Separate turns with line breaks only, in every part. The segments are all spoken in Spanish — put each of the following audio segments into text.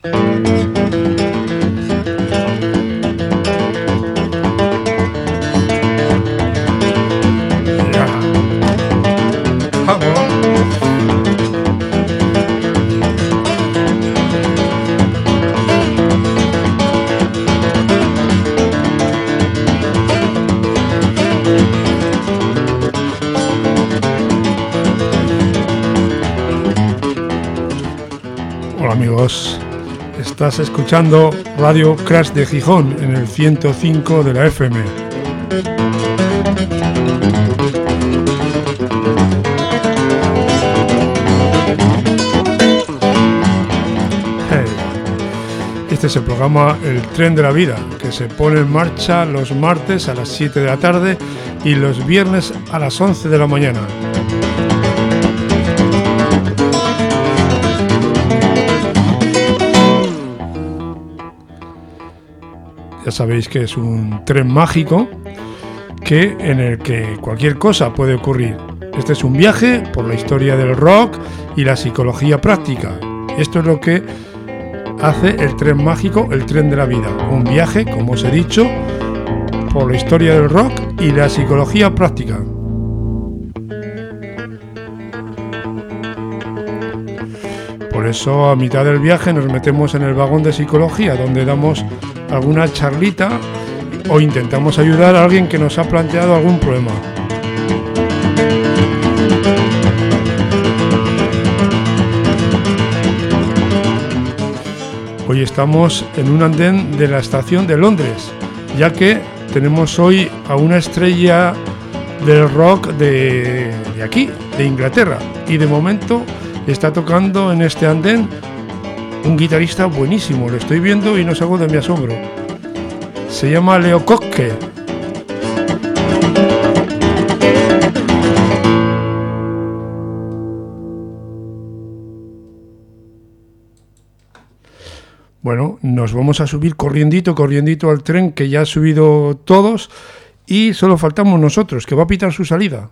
Amigos, estás escuchando Radio Crash de Gijón en el 105 de la FM. Este es el programa El Tren de la Vida, que se pone en marcha los martes a las 7 de la tarde y los viernes a las 11 de la mañana. Ya sabéis que es un tren mágico en el que cualquier cosa puede ocurrir. Este es un viaje por la historia del rock y la psicología práctica. Esto es lo que hace el tren mágico, el tren de la vida. Un viaje, como os he dicho, por la historia del rock y la psicología práctica. Por eso, a mitad del viaje nos metemos en el vagón de psicología, donde damos alguna charlita o intentamos ayudar a alguien que nos ha planteado algún problema. Hoy estamos en un andén de la estación de Londres, ya que tenemos hoy a una estrella del rock de aquí, de Inglaterra, y de momento está tocando en este andén un guitarrista buenísimo. Lo estoy viendo y no salgo de mi asombro. Se llama Leo Kottke. Bueno, nos vamos a subir corriendito al tren, que ya han subido todos y solo faltamos nosotros, que va a pitar su salida.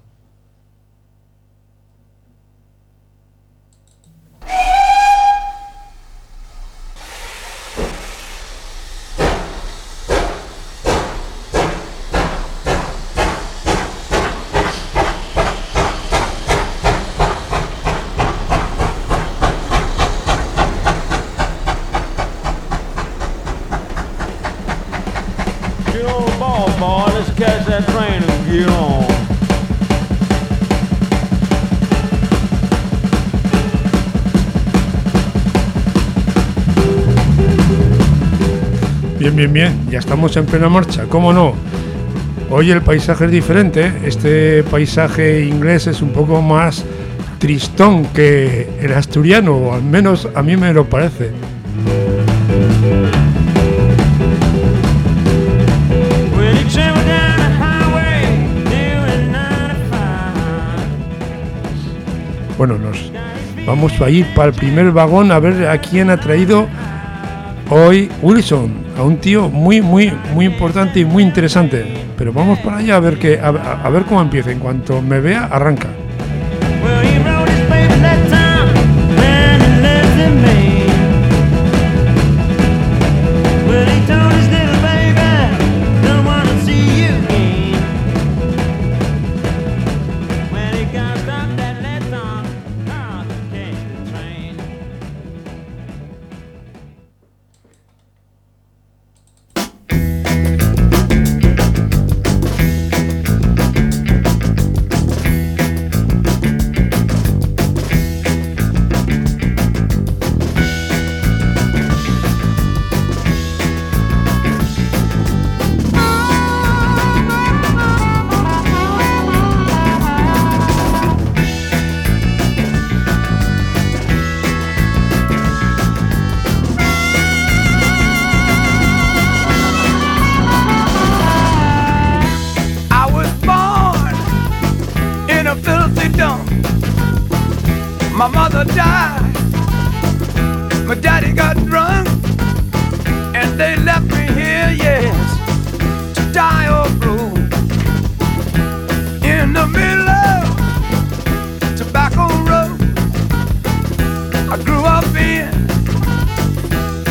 Bien, ya estamos en plena marcha, ¿cómo no? Hoy el paisaje es diferente, este paisaje inglés es un poco más tristón que el asturiano, o al menos a mí me lo parece. Bueno, nos vamos a ir para el primer vagón a ver a quién ha traído hoy Wilson, a un tío muy importante y muy interesante. Pero vamos para allá a ver cómo empieza. En cuanto me vea, arranca.
My mother died, my daddy got drunk, and they left me here, yes, to die or blue. In the middle of Tobacco Road, I grew up in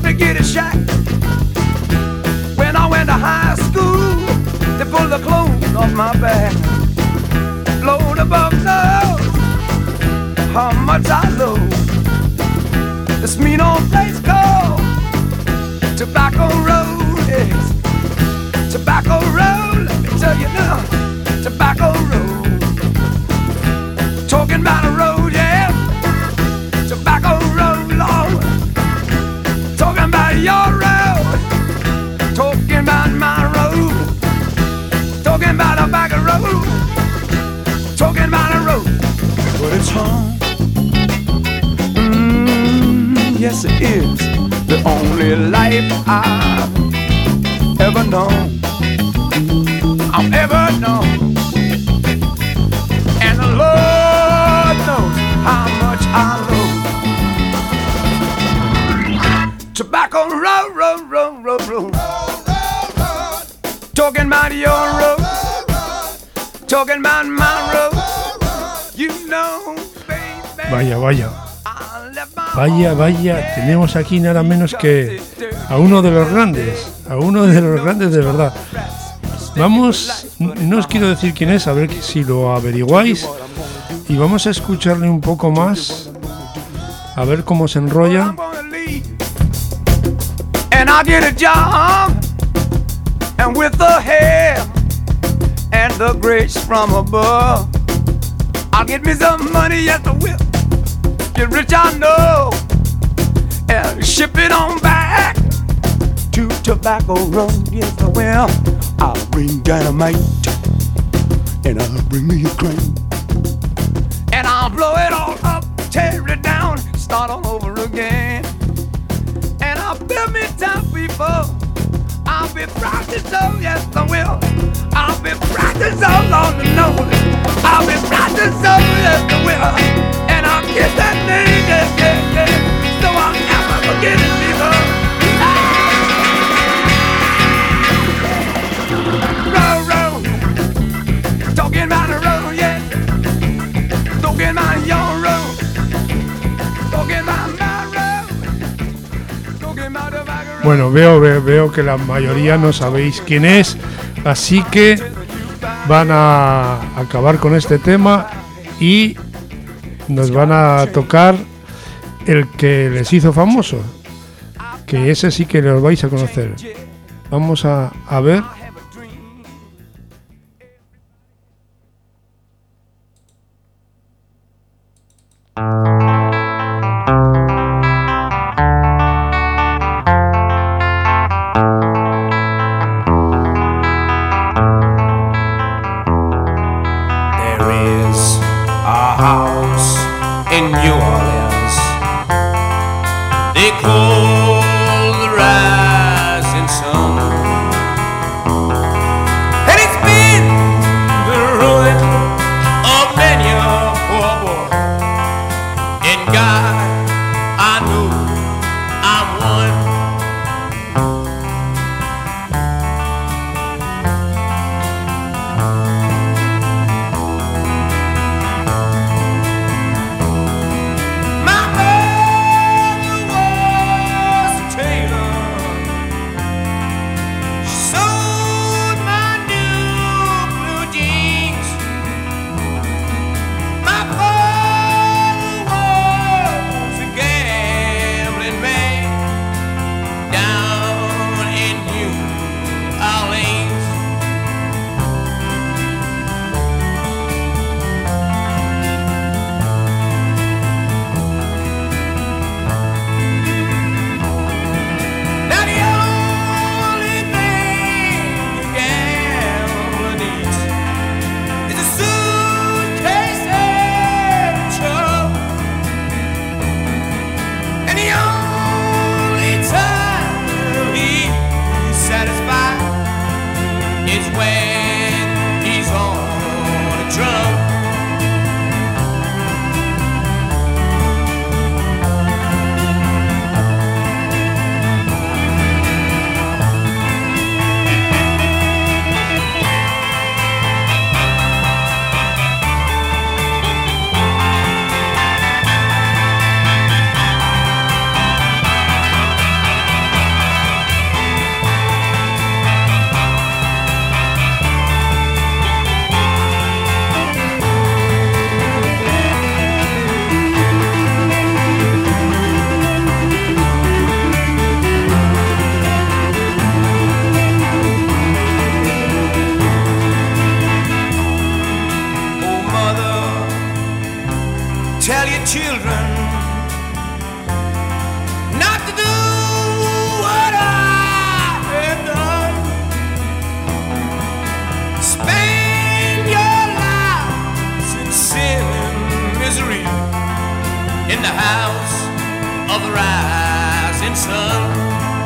to get a shack. When I went to high school, they pulled the clothes off my back. Blown above knows how much I love this mean old place called Tobacco Road. Yes, Tobacco Road, let me tell you now, Tobacco Road. Talking about a road, yeah, Tobacco Road, Lord. Talking about your road, talking about my road, talking about a back road, talking about a road, but it's home. Yes, it is the only life I've ever known. I've ever known. And the Lord knows how much I love Tobacco Road, road, road, road, road. Talking about your road, talking about my road. You know, baby.
Vaya, vaya. Vaya, vaya, tenemos aquí nada menos que a uno de los grandes de verdad. Vamos, no os quiero decir quién es, a ver si lo averiguáis, y vamos a escucharle un poco más, a ver cómo se enrolla.
And I'll get a job, and with the hair and the grace from above, I'll get me some money at the whip. Get rich, I know, and ship it on back to Tobacco Road. Yes, I will. I'll bring dynamite, and I'll bring me a crane, and I'll blow it all up, tear it down, start all over again. And I'll build me town people. I'll be proud to show, yes, I will. I'll be proud to show, Lord, to know it. I'll be proud to show, yes, I will. And I'll get that name, yeah, yeah, yeah. So I'll never forget it, people. Road, road. Talking about the road, yeah. Talking about your road. Talking about my road. Talking about the back road.
Bueno, veo que la mayoría no sabéis quién es, así que van a acabar con este tema y nos van a tocar el que les hizo famoso, que ese sí que los vais a conocer. Vamos a ver.
of the rising sun.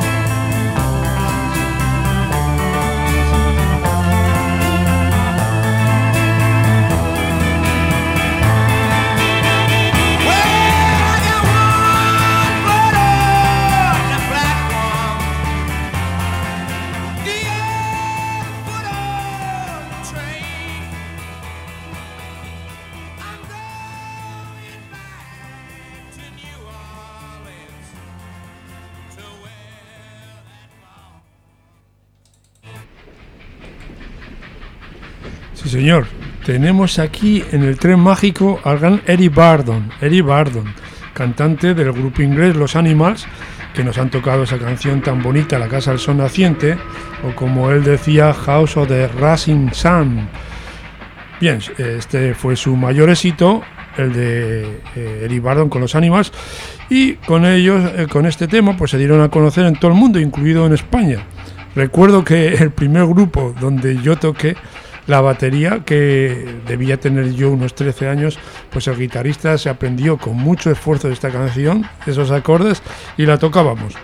Sí, señor. Tenemos aquí en el tren mágico al gran Eddie Burdon, cantante del grupo inglés Los Animals, que nos han tocado esa canción tan bonita, La Casa del Sol Naciente, o como él decía, House of the Rising Sun. Bien, este fue su mayor éxito, el de Eddie Burdon con Los Animals, y con ellos, con este tema, pues se dieron a conocer en todo el mundo, incluido en España. Recuerdo que el primer grupo donde yo toqué la batería, que debía tener yo unos 13 años, pues el guitarrista se aprendió con mucho esfuerzo esta canción, esos acordes, y la tocábamos.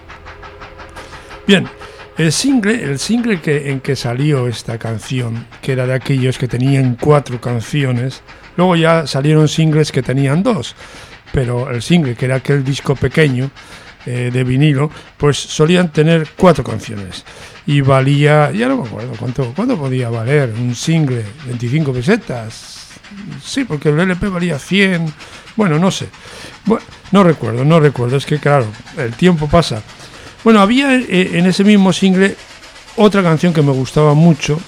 Bien, el single en que salió esta canción, que era de aquellos que tenían 4 canciones, luego ya salieron singles que tenían 2, pero el single, que era aquel disco pequeño de vinilo, pues solían tener 4 canciones. Y valía, ya no me acuerdo cuánto podía valer un single, 25 pesetas. Sí, porque el LP valía 100, bueno, no sé. Bueno, no recuerdo, es que claro, el tiempo pasa. Bueno, había en ese mismo single otra canción que me gustaba mucho,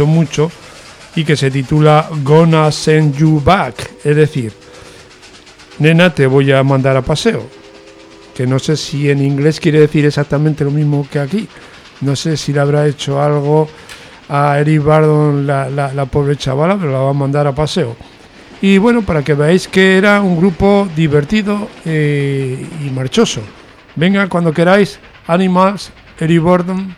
y que se titula Gonna Send You Back, es decir, nena, te voy a mandar a paseo. Que no sé si en inglés quiere decir exactamente lo mismo que aquí. No sé si le habrá hecho algo a Eddie Burdon la pobre chavala, pero la va a mandar a paseo. Y bueno, para que veáis que era un grupo divertido y marchoso. Venga, cuando queráis, Animals, Eddie Burdon.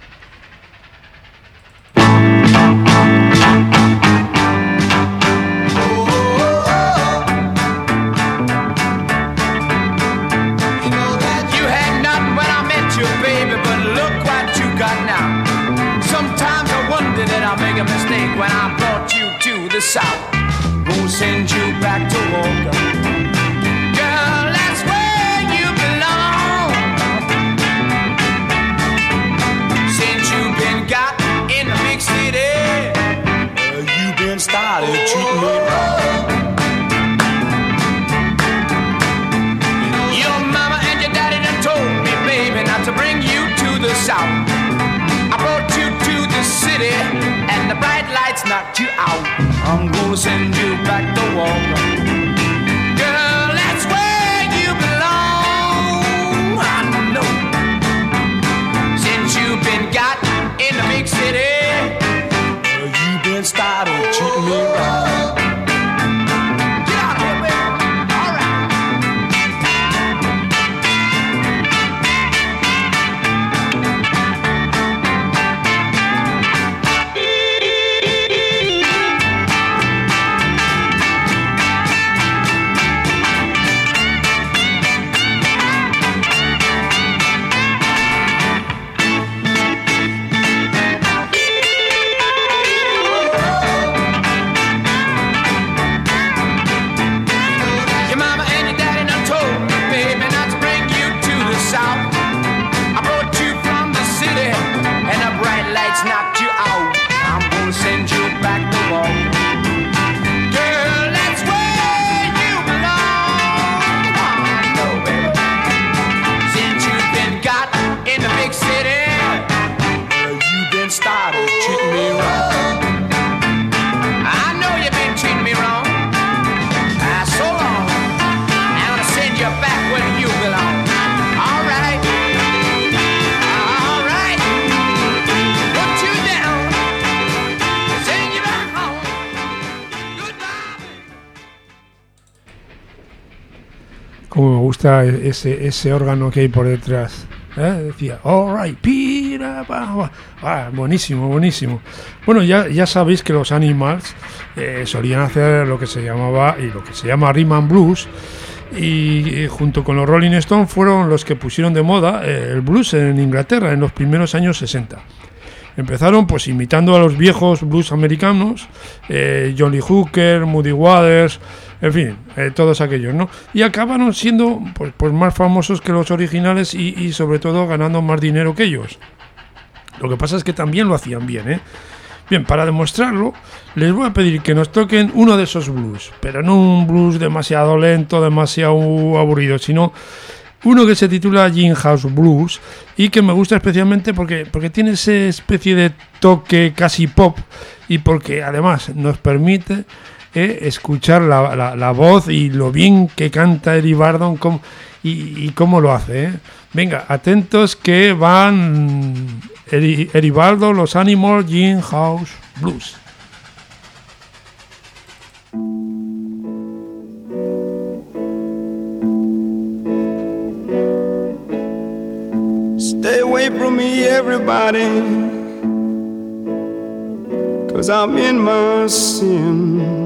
When I brought you to the south, won't send you back to Walker. Girl, that's where you belong. Since you've been got in the big city, you've been started treating me wrong. Your mama and your daddy done told me, baby, not to bring you to the south. I brought you to the city, and the bright lights knocked you out. I'm gonna send you back to Walker. Girl, that's where you belong. I know. Since you've been got in the big city, you've been started treating me wrong. Get out of here, baby. All right.
Como me gusta ese órgano que hay por detrás. Decía, alright, pira, buenísimo. Bueno, ya sabéis que los Animals solían hacer lo que se llamaba y lo que se llama rhythm and blues, y junto con los Rolling Stones fueron los que pusieron de moda el blues en Inglaterra en los primeros años 60. Empezaron pues imitando a los viejos blues americanos, John Lee Hooker, Muddy Waters, en fin, todos aquellos, ¿no? Y acabaron siendo pues más famosos que los originales y sobre todo ganando más dinero que ellos. Lo que pasa es que también lo hacían bien, ¿eh? Bien, para demostrarlo, les voy a pedir que nos toquen uno de esos blues, pero no un blues demasiado lento, demasiado aburrido, sino uno que se titula Gin House Blues y que me gusta especialmente porque tiene esa especie de toque casi pop y porque además nos permite escuchar la voz y lo bien que canta Eddie Burdon y cómo lo hace, ¿eh? Venga, atentos que van Eddie Burdon, los Animals, Gin House Blues.
Stay away from me, everybody, 'cause I'm in my sin.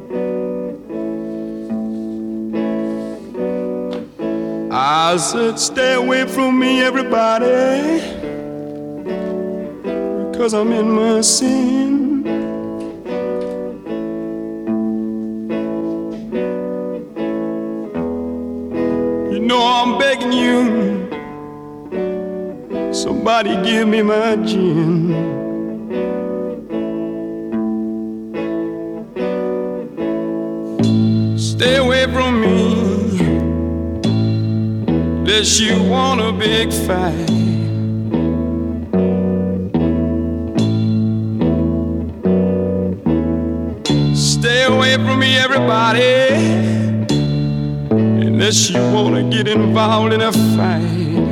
I said stay away from me, everybody, 'cause I'm in my sin. You know I'm begging you, somebody give me my gin. Stay away from me, unless you want a big fight. Stay away from me, everybody, unless you want to get involved in a fight.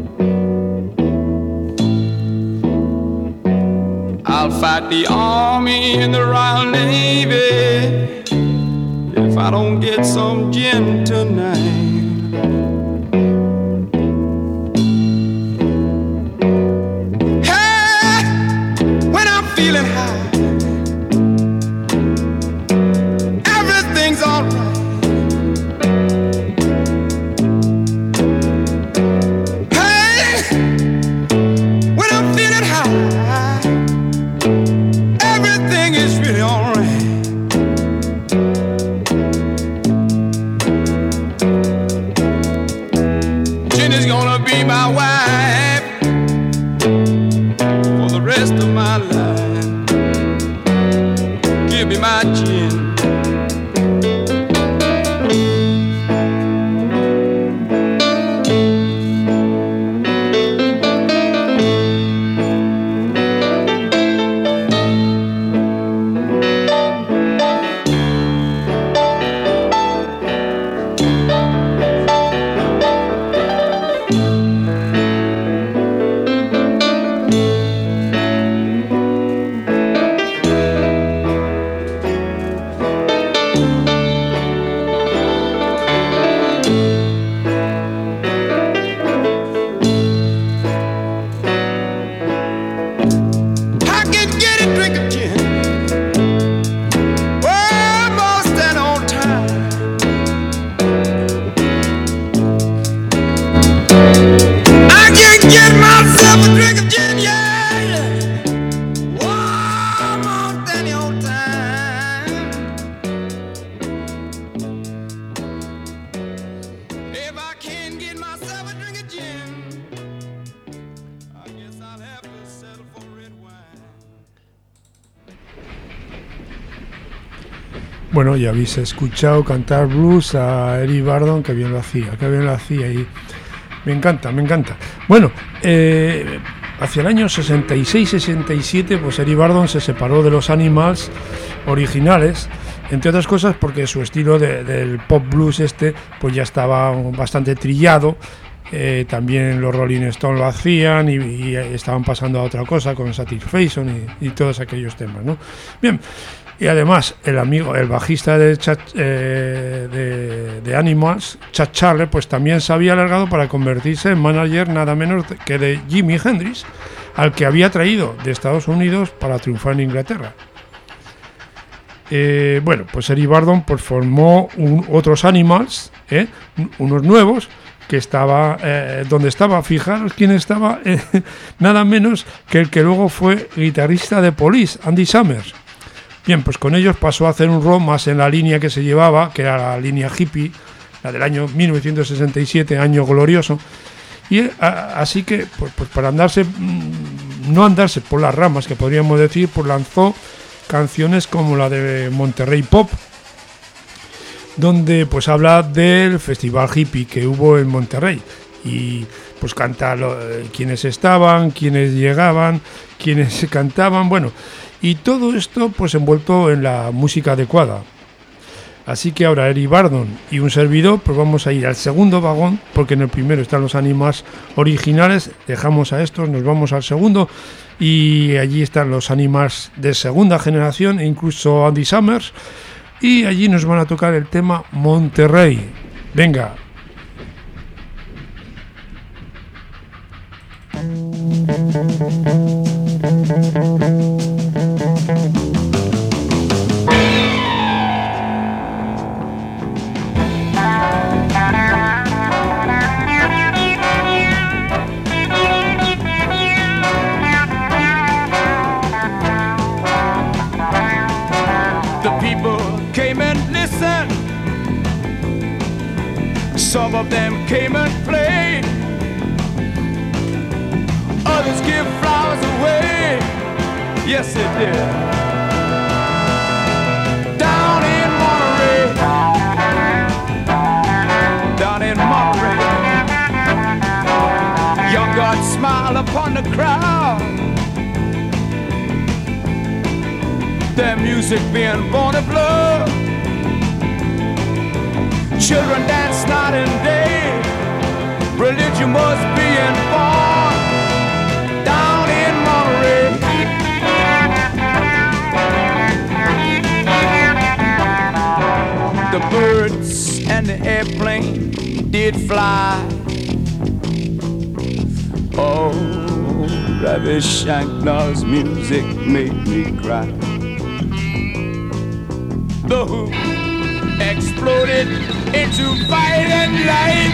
I'll fight the Army and the Royal Navy if I don't get some gin tonight. Feeling high, everything's alright. Hey, when I'm feeling high, everything is really alright. Gin is gonna be my wife for the rest of my life. Give me my gin.
Bueno, ya habéis escuchado cantar blues a Eddie Burdon, que bien lo hacía, y me encanta. Bueno, hacia el año 66-67, pues Eddie Burdon se separó de los Animals originales, entre otras cosas porque su estilo del pop blues pues ya estaba bastante trillado. También los Rolling Stones lo hacían y estaban pasando a otra cosa con Satisfaction y todos aquellos temas, ¿no? Bien. Y además, el bajista de Animals, Chad Charles, pues también se había alargado para convertirse en manager nada menos que de Jimi Hendrix, al que había traído de Estados Unidos para triunfar en Inglaterra. Bueno, pues Eddie Burdon pues formó otros Animals unos nuevos, que estaba donde estaba, fijaros quién estaba, nada menos que el que luego fue guitarrista de Police, Andy Summers. Bien, pues con ellos pasó a hacer un rock más en la línea que se llevaba, que era la línea hippie, la del año 1967, año glorioso, y así que pues para no andarse por las ramas, que podríamos decir, pues lanzó canciones como la de Monterrey Pop, donde pues habla del festival hippie que hubo en Monterrey y pues canta quiénes estaban, quiénes llegaban, quiénes cantaban, bueno, y todo esto pues envuelto en la música adecuada. Así que ahora Eric Burdon y un servidor pues vamos a ir al segundo vagón, porque en el primero están los Animals originales, dejamos a estos, nos vamos al segundo y allí están los Animals de segunda generación e incluso Andy Summers. Y allí nos van a tocar el tema Monterrey. Venga.
Some of them came and played. Others give flowers away. Yes, they did. Down in Monterey. Down in Monterey. Young God smiled upon the crowd. Their music being born of love. Children dance night and day. Religion was being born down in Monterey. The birds and the airplane did fly. Oh, Ravi Shankar's music made me cry. The Who exploded into violent light.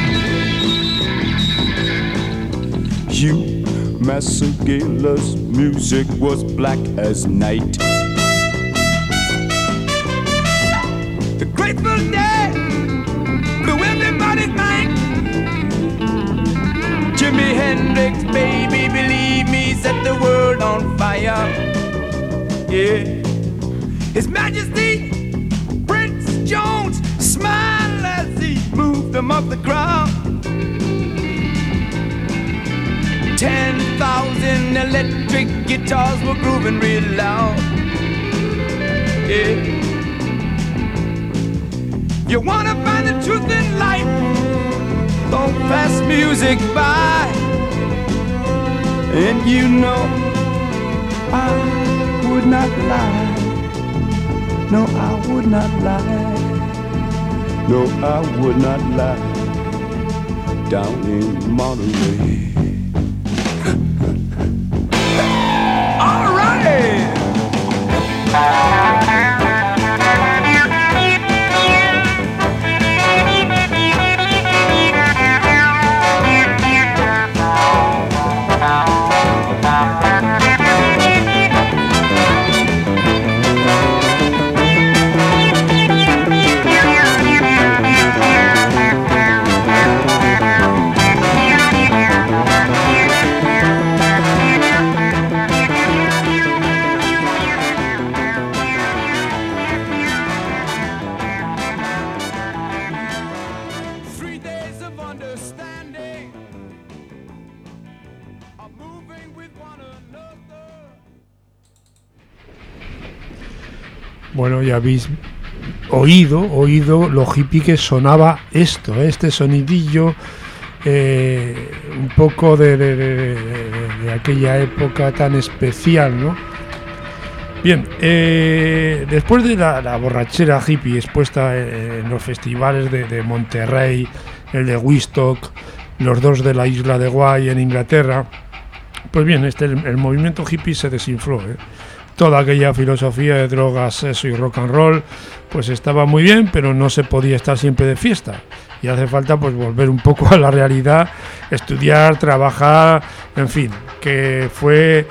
Hugh Massagala's music was black as night. The Grateful Dead blew everybody's mind. Jimi Hendrix, baby, believe me, set the world on fire. Yeah, His Majesty Jones smiled as he moved them up the ground. 10,000 electric guitars were grooving real loud. Yeah. You wanna find the truth in life? Don't pass music by. And you know I would not lie. No, I would not lie. No, I would not lie. Down in Monterey. All right.
Bueno, ya habéis oído lo hippie que sonaba esto, este sonidillo, un poco de aquella época tan especial, ¿no? Bien, después de la borrachera hippie expuesta en los festivales de Monterrey, el de Woodstock, los dos de la isla de Guay en Inglaterra, pues bien, el movimiento hippie se desinfló, Toda aquella filosofía de drogas, sexo y rock and roll, pues estaba muy bien, pero no se podía estar siempre de fiesta. y hace falta pues volver un poco a la realidad, estudiar, trabajar, en fin, que fue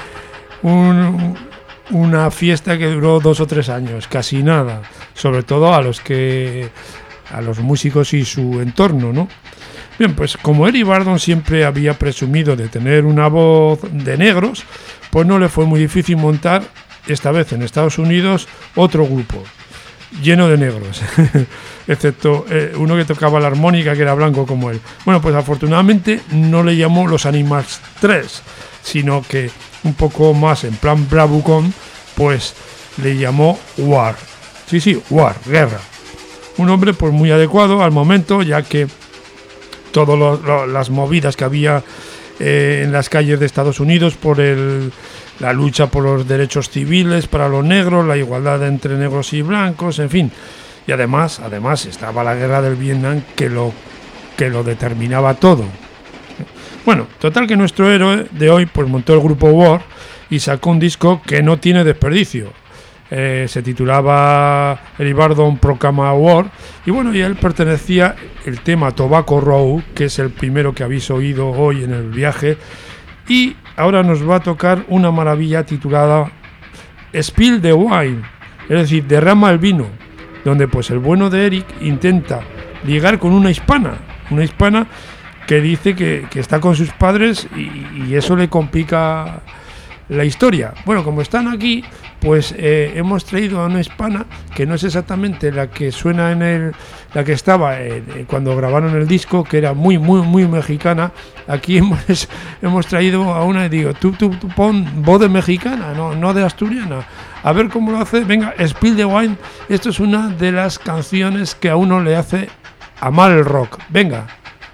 una fiesta que duró 2 o 3 años, casi nada, sobre todo a los músicos y su entorno, ¿no? Bien, pues como Eric Burdon siempre había presumido de tener una voz de negros, pues no le fue muy difícil montar, esta vez en Estados Unidos, otro grupo lleno de negros, excepto uno que tocaba la armónica, que era blanco como él. Bueno, pues afortunadamente no le llamó Los Animals 3, sino que un poco más en plan bravucón, pues le llamó War. Sí, War, guerra. Un nombre pues muy adecuado al momento, ya que todas las movidas que había en las calles de Estados Unidos por la lucha por los derechos civiles para los negros, la igualdad entre negros y blancos, en fin. Y además estaba la guerra del Vietnam que lo determinaba todo. Bueno, total que nuestro héroe de hoy pues montó el grupo War y sacó un disco que no tiene desperdicio. Se titulaba Eric Burdon Proclama War, y bueno, y él pertenecía el tema Tobacco Road, que es el primero que habéis oído hoy en el viaje, y ahora nos va a tocar una maravilla titulada Spill the Wine, es decir, derrama el vino, donde pues el bueno de Eric intenta ligar con una hispana que dice que está con sus padres y eso le complica la historia. Bueno, como están aquí, pues hemos traído a una hispana que no es exactamente la que suena la que estaba cuando grabaron el disco, que era muy mexicana. Aquí hemos traído a una, y digo, tú pon voz de mexicana, no de asturiana, a ver cómo lo hace. Venga, Spill the Wine. Esto es una de las canciones que a uno le hace amar el rock. Venga.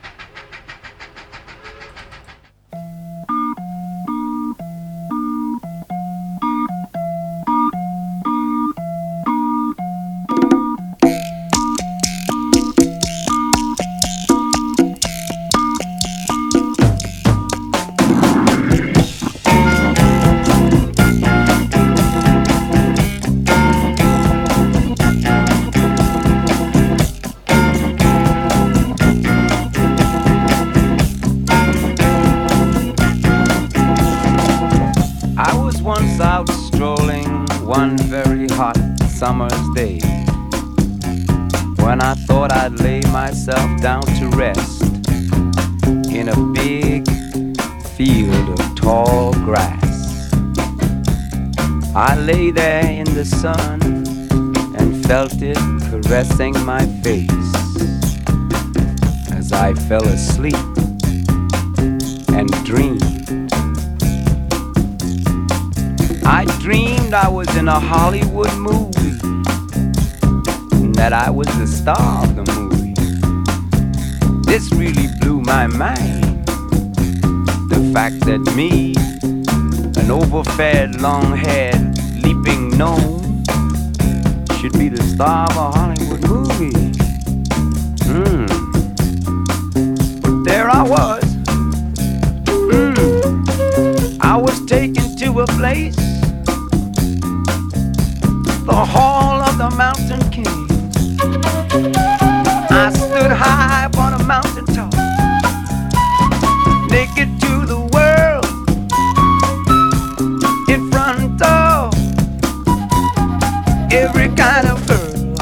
Summer's day, when I thought I'd lay myself down to rest in a big field of tall grass. I lay there in the sun and felt it caressing my face as I fell asleep and dreamed. I dreamed I was in a Hollywood movie, that I was the star of the movie. This really blew my mind, the fact that me, an overfed, long-haired, leaping gnome, should be the star of a Hollywood movie. But there I was. I was taken to a place, the Hall of the Mountain King. I stood high upon a mountain top, naked to the world, in front of every kind of girl.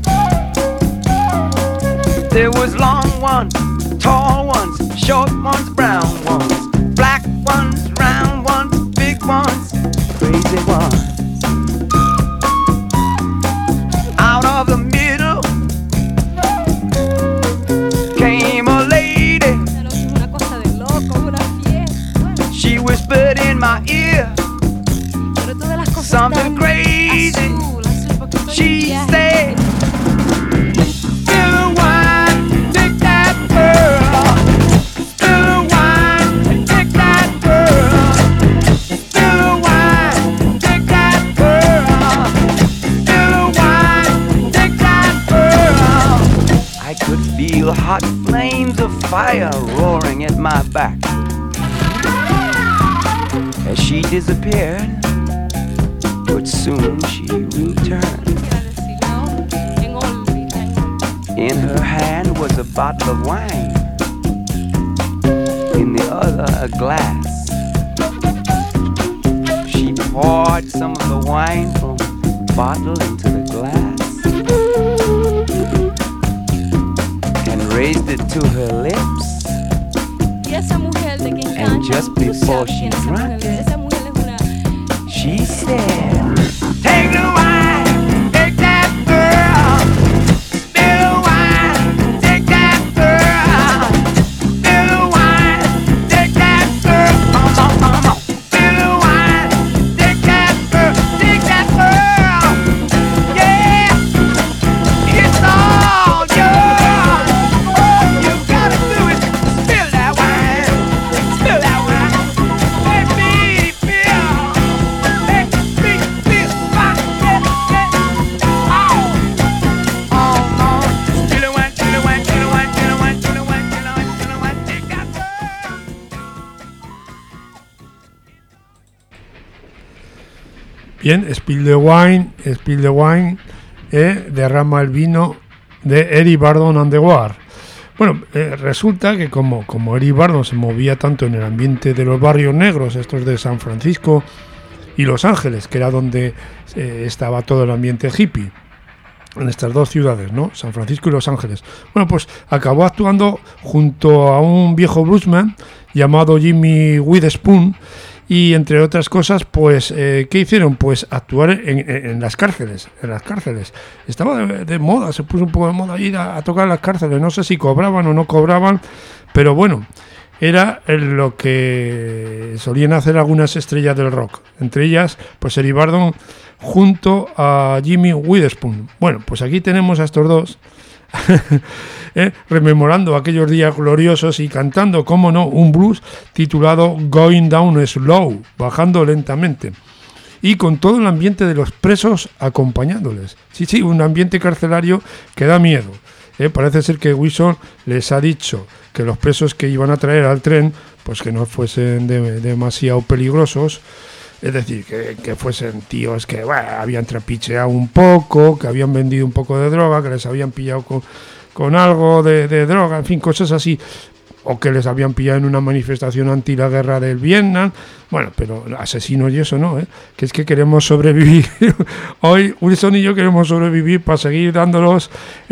There was long ones, tall ones, short ones, brown ones, black ones, round ones, big ones, crazy ones. Out of the middle came a lady. She whispered in my ear something crazy. She said, "Spill the wine, take that girl. Spill the wine and take that girl. Spill the wine, take that girl. Spill the wine, take that girl." I could feel hot flames of fire roaring at my back as she disappeared, but soon she returned. In her hand was a bottle of wine. In the other, a glass. She poured some of the wine from the bottle into the glass and raised it to her lips. And just before she drank it, she said, take the wine, take that girl. Spill the wine, take that girl. Spill the wine, take that girl. Come on, come on. Spill the wine, take that girl, take that girl. Yeah, it's all yours. You gotta do it. Spill that wine, spill that wine. Let me feel, let me feel my head. Oh, spill the wine, spill the wine, spill the wine, spill the wine, spill the wine, spill the wine, spill the wine. Take that girl.
Bien, Spill the Wine, derrama el vino de Eric Burdon and the War. Bueno, resulta que como Eric Burdon se movía tanto en el ambiente de los barrios negros, estos de San Francisco y Los Ángeles, que era donde estaba todo el ambiente hippie, en estas dos ciudades, ¿no? San Francisco y Los Ángeles. Bueno, pues acabó actuando junto a un viejo bluesman llamado Jimmy Witherspoon. Y entre otras cosas, pues, ¿qué hicieron? Pues actuar en las cárceles. Estaba de moda, se puso un poco de moda ir a tocar en las cárceles. No sé si cobraban o no cobraban, pero bueno, era lo que solían hacer algunas estrellas del rock. Entre ellas, pues Eric Burdon junto a Jimmy Witherspoon. Bueno, pues aquí tenemos a estos dos rememorando aquellos días gloriosos y cantando, como no, un blues titulado Going Down Slow, bajando lentamente, y con todo el ambiente de los presos acompañándoles. Sí, un ambiente carcelario que da miedo. Parece ser que Wilson les ha dicho que los presos que iban a traer al tren, pues que no fuesen demasiado peligrosos. Es decir, que fuesen tíos que habían trapicheado un poco, que habían vendido un poco de droga, que les habían pillado con algo de droga, en fin, cosas así, o que les habían pillado en una manifestación anti la guerra del Vietnam. Bueno, pero asesinos y eso no, que es que queremos sobrevivir. Hoy Wilson y yo queremos sobrevivir para seguir dándolos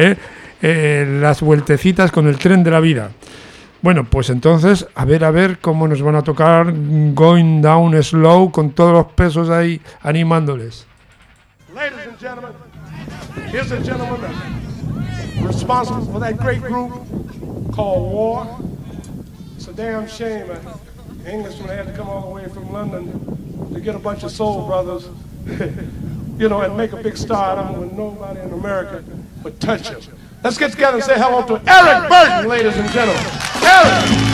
las vueltecitas con el tren de la vida. Bueno, pues entonces, a ver cómo nos van a tocar Going Down Slow con todos los pesos ahí animándoles.
Ladies and gentlemen, here's a gentleman responsible for that great group called War. It's a damn shame an Englishman had to come all the way from London to get a bunch of soul brothers, and make a big star out of them when nobody in America would touch him. Let's get together and say hello to Eric Burdon, ladies and gentlemen. Eric!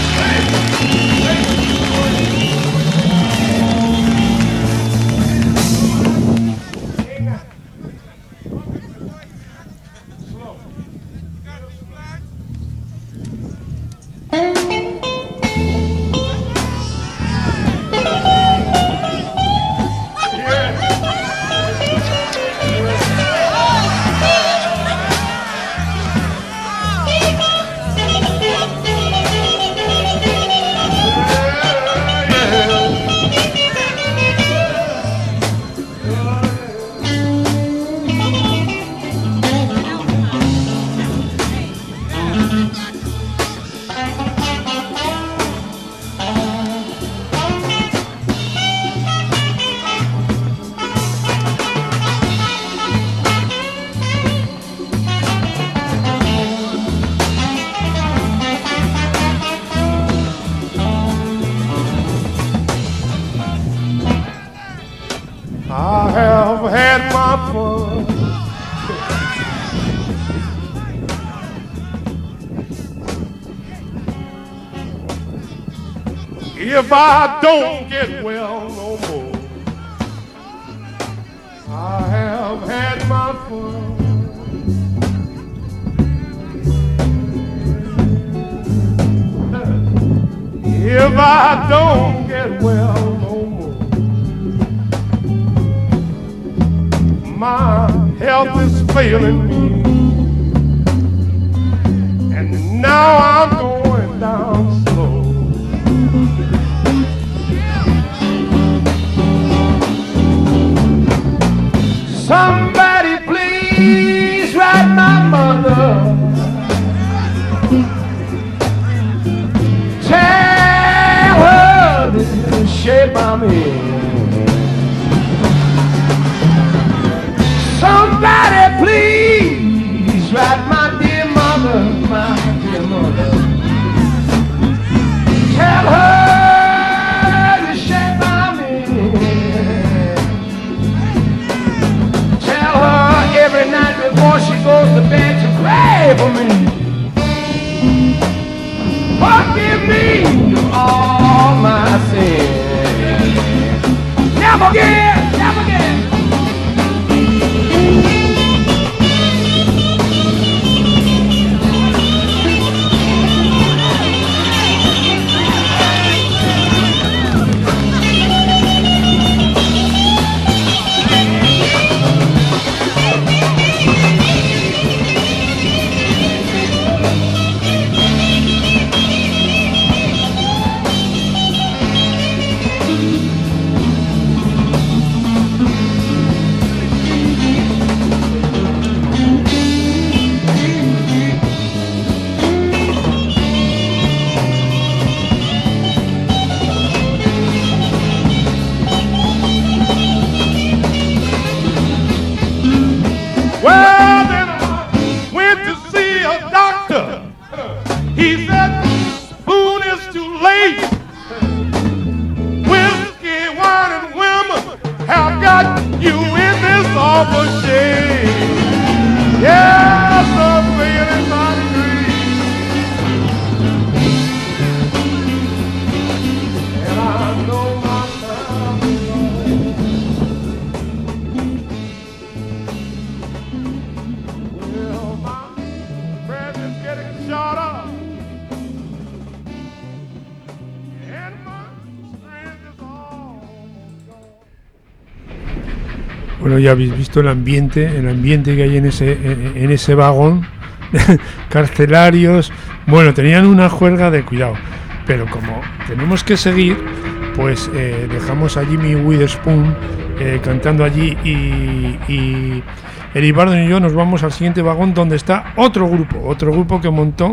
If I don't get well no more, I have had my fun. If I don't get well no more, my health is failing me. Now I'm going down slow. Somebody please write my mother. Tell her the shape I'm in. Somebody please write my dear mother, my dear mother. Tell her the shape I'm in. Tell her every night before she goes to bed to pray for me. Forgive me of all my sins. Never again, never again. Bueno, ya habéis visto el ambiente que hay en ese vagón, carcelarios. Bueno, tenían una juerga de cuidado, pero como tenemos que seguir, pues dejamos a Jimmy Witherspoon cantando allí y Eric Burdon y yo nos vamos al siguiente vagón donde está otro grupo que montó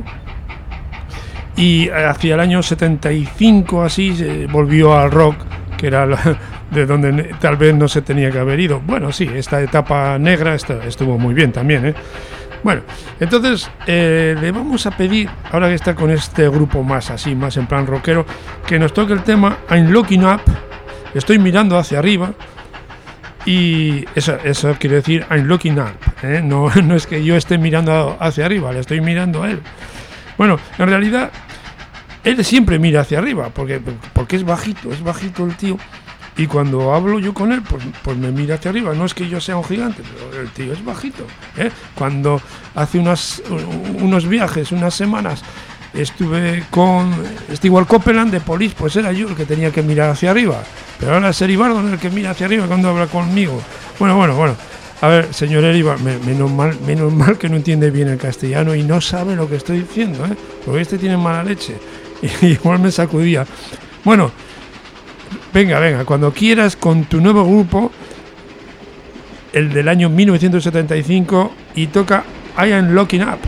y hacia el año 75 así volvió al rock, que era de donde tal vez no se tenía que haber ido. Bueno, sí, esta etapa negra estuvo muy bien también, ¿eh? Bueno, entonces le vamos a pedir, ahora que está con este grupo más en plan rockero, que nos toque el tema I'm Looking Up, estoy mirando hacia arriba, y eso quiere decir I'm Looking Up, ¿eh? No es que yo esté mirando hacia arriba, le estoy mirando a él. Bueno, en realidad él siempre mira hacia arriba, porque es bajito el tío. Y cuando hablo yo con él, pues me mira hacia arriba. No es que yo sea un gigante, pero el tío es bajito, ¿eh? Cuando hace unos viajes, unas semanas, estuve con Stewart Copeland de Police, pues era yo el que tenía que mirar hacia arriba. Pero ahora es Eric Burdon el que mira hacia arriba cuando habla conmigo. Bueno. A ver, señor Eric, menos mal que no entiende bien el castellano y no sabe lo que estoy diciendo, ¿eh? Porque este tiene mala leche. Y igual me sacudía. Bueno. Venga, cuando quieras con tu nuevo grupo, el del año 1975, y toca I Am Looking Up.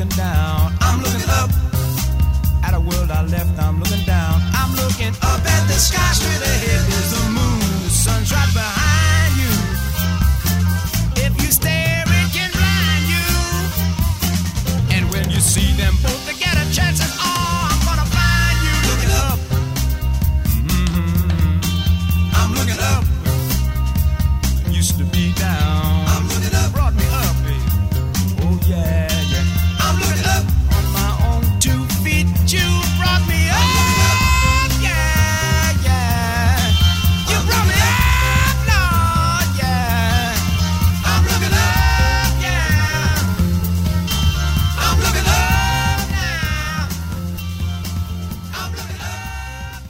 looking down. I'm looking up at a world I left. I'm looking down. I'm looking up at the sky. Straight ahead is the moon. The sun's right behind you. If you stare, it can blind you. And when you see them both together, chances are I'm gonna find you. Looking up. I'm looking up. Used to be down. I'm looking up. Brought me up, baby. Oh yeah, yeah. I'm looking up. On my own 2 feet, you brought me up. Yeah, yeah. You brought me up, Lord, yeah. I'm looking up, yeah. I'm looking up now. I'm looking up,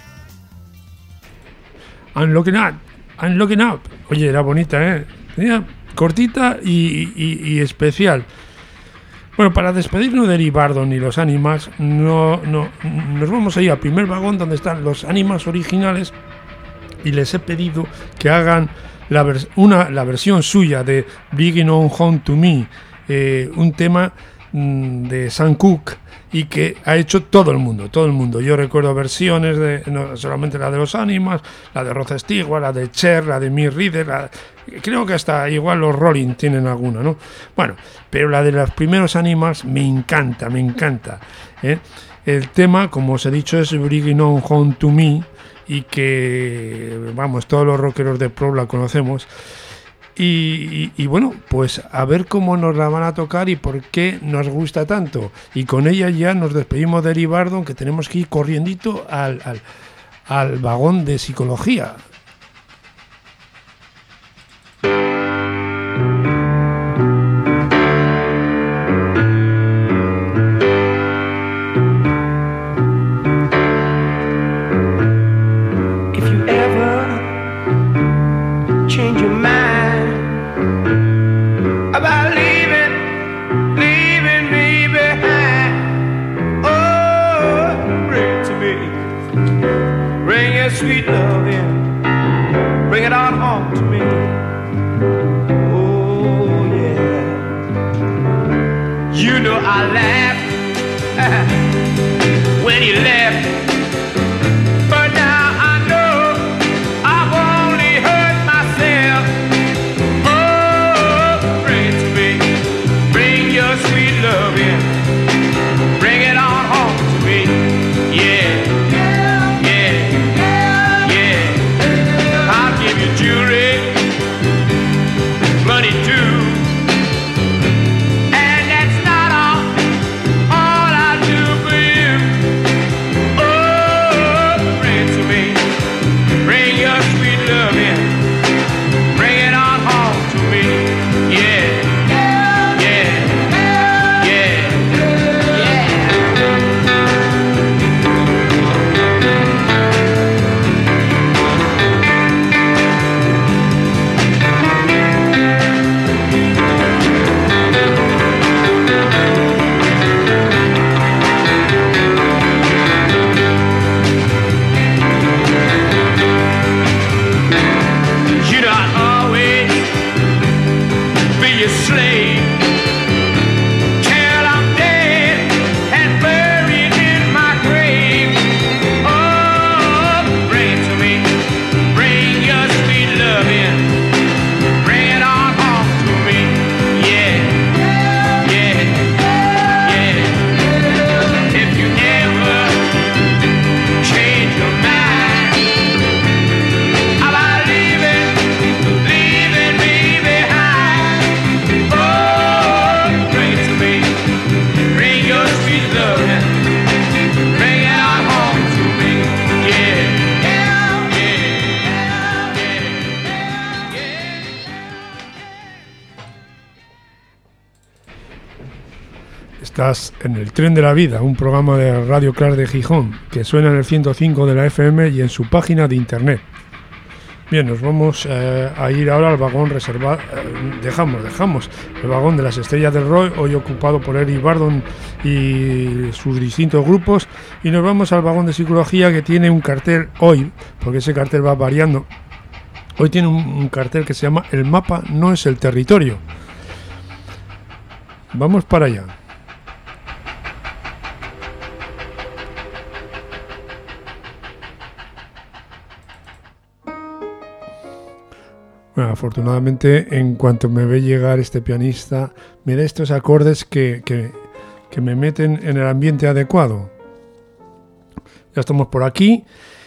yeah.
I'm looking up. I'm looking up. Oye, era bonita, ¿eh? Era cortita y especial. Bueno, para despedirnos de Eric Burdon y los Animals, nos vamos a ir al primer vagón donde están los Animals originales y les he pedido que hagan la versión suya de Bringing On Home to Me, un tema de Sam Cooke y que ha hecho todo el mundo. Yo recuerdo versiones de no solamente la de los Animals, la de Rod Stewart, la de Cher, la de Mick Reader, creo que hasta igual los Rolling tienen alguna, ¿no? Bueno, pero la de los primeros Animals me encanta, ¿eh? El tema, como os he dicho, es Bringing On Home to Me y que, vamos, todos los rockeros de pro la conocemos. Y bueno, pues a ver cómo nos la van a tocar y por qué nos gusta tanto. Y con ella ya nos despedimos de Eric Burdon, que tenemos que ir corriendito al vagón de psicología.
If you ever change your mind about leaving me behind, oh, bring it to me. Bring your sweet love in, bring it on home to me. Oh yeah. You know I laughed when you left, but now I know I've only hurt myself. Sweet love in, bring it on home to me. Yeah, yeah, yeah. I'll give you jewelry, money too, and that's not all I'll do for you. Oh, bring it to me, bring your sweet love in, bring it on home to me. Yeah.
Estás en el Tren de la Vida, un programa de Radio Clark de Gijón, que suena en el 105 de la FM y en su página de internet. Bien, nos vamos a ir ahora al vagón reservado. Dejamos el vagón de las Estrellas del Rock, hoy ocupado por Eric Burdon y sus distintos grupos, y nos vamos al vagón de psicología, que tiene un cartel hoy, porque ese cartel va variando. Hoy tiene un cartel que se llama El mapa no es el territorio. Vamos para allá. Bueno, afortunadamente, en cuanto me ve llegar este pianista, me da estos acordes que me meten en el ambiente adecuado. Ya estamos por aquí.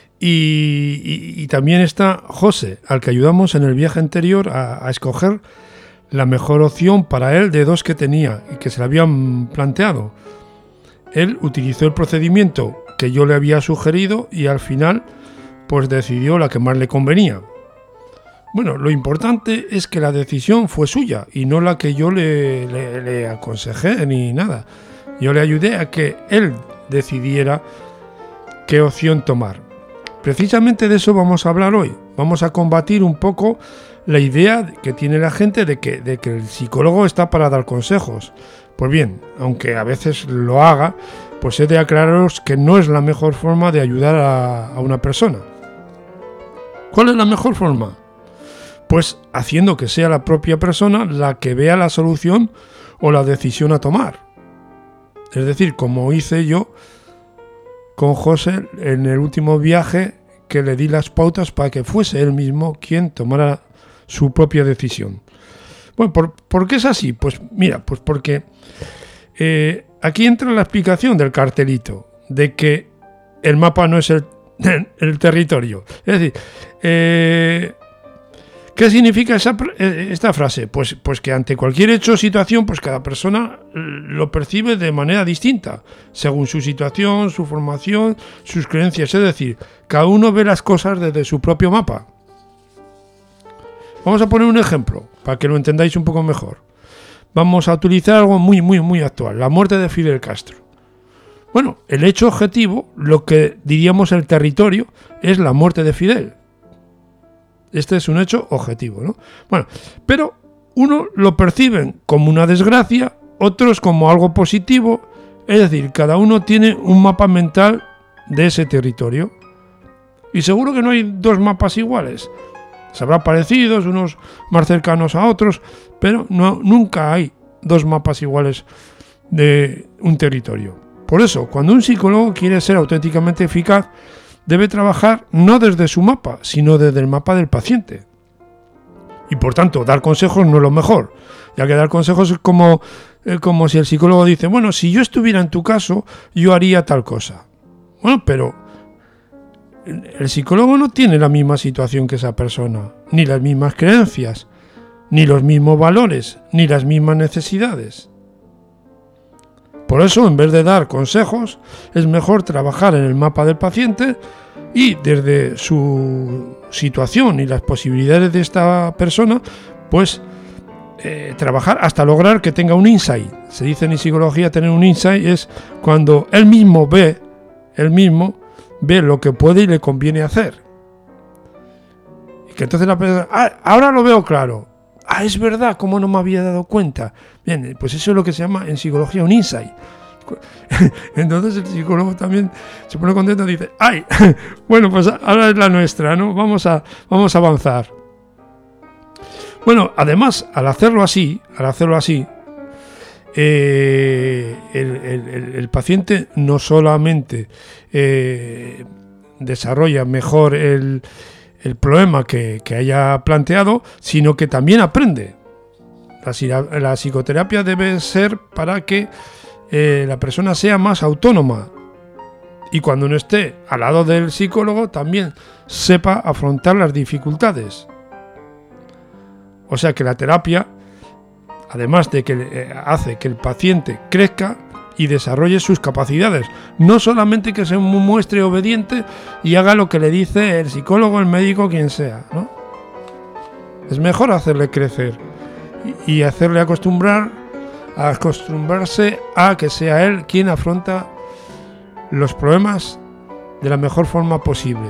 Y también está José, al que ayudamos en el viaje anterior a escoger la mejor opción para él de dos que tenía y que se le habían planteado. Él utilizó el procedimiento que yo le había sugerido y al final pues decidió la que más le convenía. Bueno, lo importante es que la decisión fue suya y no la que yo le aconsejé ni nada. Yo le ayudé a que él decidiera qué opción tomar. Precisamente de eso vamos a hablar hoy. Vamos a combatir un poco la idea que tiene la gente de que el psicólogo está para dar consejos. Pues bien, aunque a veces lo haga, pues he de aclararos que no es la mejor forma de ayudar a una persona. ¿Cuál es la mejor forma? Pues haciendo que sea la propia persona la que vea la solución o la decisión a tomar. Es decir, como hice yo con José en el último viaje, que le di las pautas para que fuese él mismo quien tomara su propia decisión. Bueno, ¿por qué es así? Pues mira, pues porque aquí entra la explicación del cartelito, de que el mapa no es el territorio. Es decir, ¿qué significa esta frase? Pues que ante cualquier hecho o situación, pues cada persona lo percibe de manera distinta, según su situación, su formación, sus creencias. Es decir, cada uno ve las cosas desde su propio mapa. Vamos a poner un ejemplo, para que lo entendáis un poco mejor. Vamos a utilizar algo muy actual, la muerte de Fidel Castro. Bueno, el hecho objetivo, lo que diríamos el territorio, es la muerte de Fidel. Este es un hecho objetivo, ¿no? Bueno, pero uno lo perciben como una desgracia, otros como algo positivo, es decir, cada uno tiene un mapa mental de ese territorio. Y seguro que no hay dos mapas iguales. Se habrá parecidos, unos más cercanos a otros, pero nunca hay dos mapas iguales de un territorio. Por eso, cuando un psicólogo quiere ser auténticamente eficaz, debe trabajar no desde su mapa, sino desde el mapa del paciente. Y por tanto, dar consejos no es lo mejor, ya que dar consejos es como si el psicólogo dice, bueno, si yo estuviera en tu caso, yo haría tal cosa. Bueno, pero el psicólogo no tiene la misma situación que esa persona, ni las mismas creencias, ni los mismos valores, ni las mismas necesidades. Por eso, en vez de dar consejos, es mejor trabajar en el mapa del paciente y desde su situación y las posibilidades de esta persona, pues trabajar hasta lograr que tenga un insight. Se dice en psicología tener un insight es cuando él mismo ve lo que puede y le conviene hacer. Y que entonces la persona, ahora lo veo claro. Es verdad, ¿cómo no me había dado cuenta? Bien, pues eso es lo que se llama en psicología un insight. Entonces el psicólogo también se pone contento y dice, bueno, pues ahora es la nuestra, ¿no? Vamos a avanzar. Bueno, además, al hacerlo así, el paciente no solamente desarrolla mejor el problema que haya planteado, sino que también aprende. La psicoterapia debe ser para que la persona sea más autónoma y cuando no esté al lado del psicólogo también sepa afrontar las dificultades. O sea que la terapia, además de que hace que el paciente crezca y desarrolle sus capacidades, no solamente que se muestre obediente y haga lo que le dice el psicólogo, el médico, quien sea, ¿no? Es mejor hacerle crecer y hacerle acostumbrarse a que sea él quien afronta los problemas de la mejor forma posible.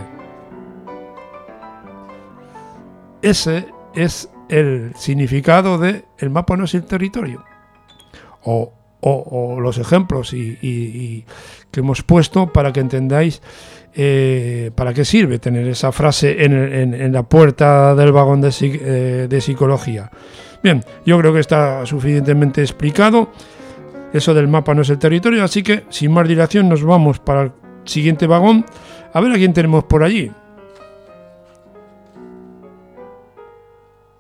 Ese es el significado de el mapa no es el territorio. O los ejemplos y que hemos puesto para que entendáis para qué sirve tener esa frase en la puerta del vagón de psicología. Bien, yo creo que está suficientemente explicado. Eso del mapa no es el territorio, así que sin más dilación nos vamos para el siguiente vagón. A ver a quién tenemos por allí.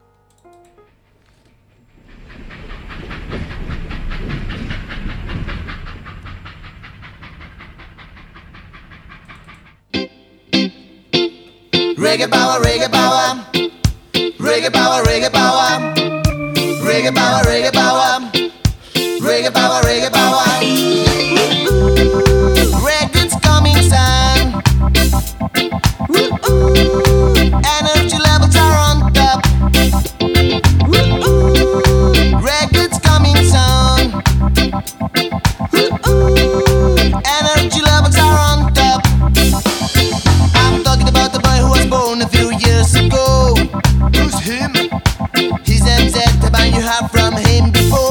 Reggae power, reggae power. Reggae power, reggae power. Reggae power, reggae power. Reggae power, reggae power. Reggae's coming, son. Energy levels are on top. Reggae's coming, son. Energy levels are on top. I'm talking about the boy who was born a few years ago. Who's him? He's MZ, the man you heard from him before.